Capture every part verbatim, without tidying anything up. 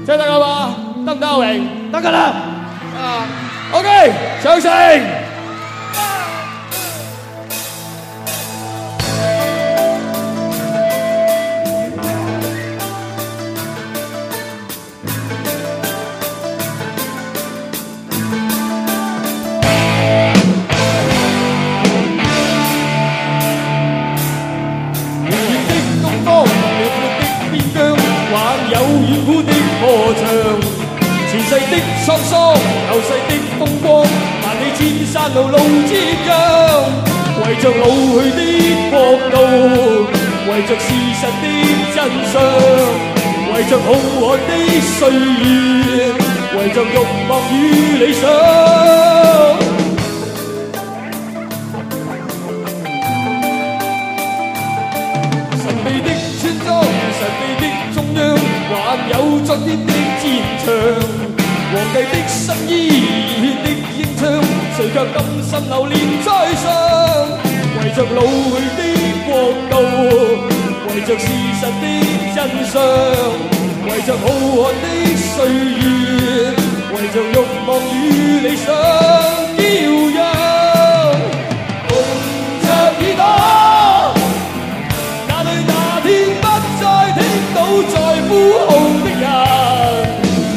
聽得㗎嘛？得唔得阿榮？ 得㗎啦。 啊 ，OK， 掌聲。前世的滄桑，後世的風光，萬里千山路路接壤，為着老去的國度，為着事實的真相，為着浩瀚的歲月，為着慾望與理想。神秘的村莊，神秘的中央，還有昨天的戰場。皇帝的新衣，熱血的英槍，誰卻甘心流連在上？為着老去的國度，為着事實的真相，為着浩瀚的歲月，為着慾望與理想驕陽，蒙着耳朵，哪裏那天不再聽到在呼號的人？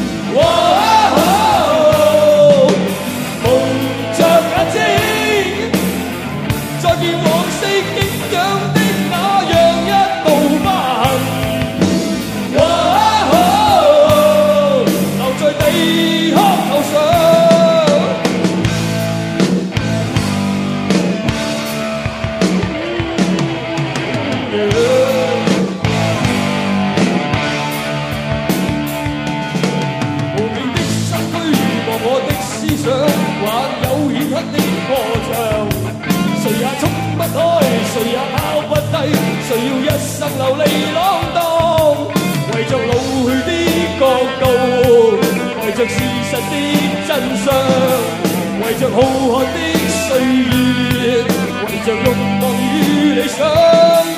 誰也拋不低，誰要一生流離浪蕩？為着老去的國度，為着事實的真相，為着浩瀚的歲月，為着慾望與理想。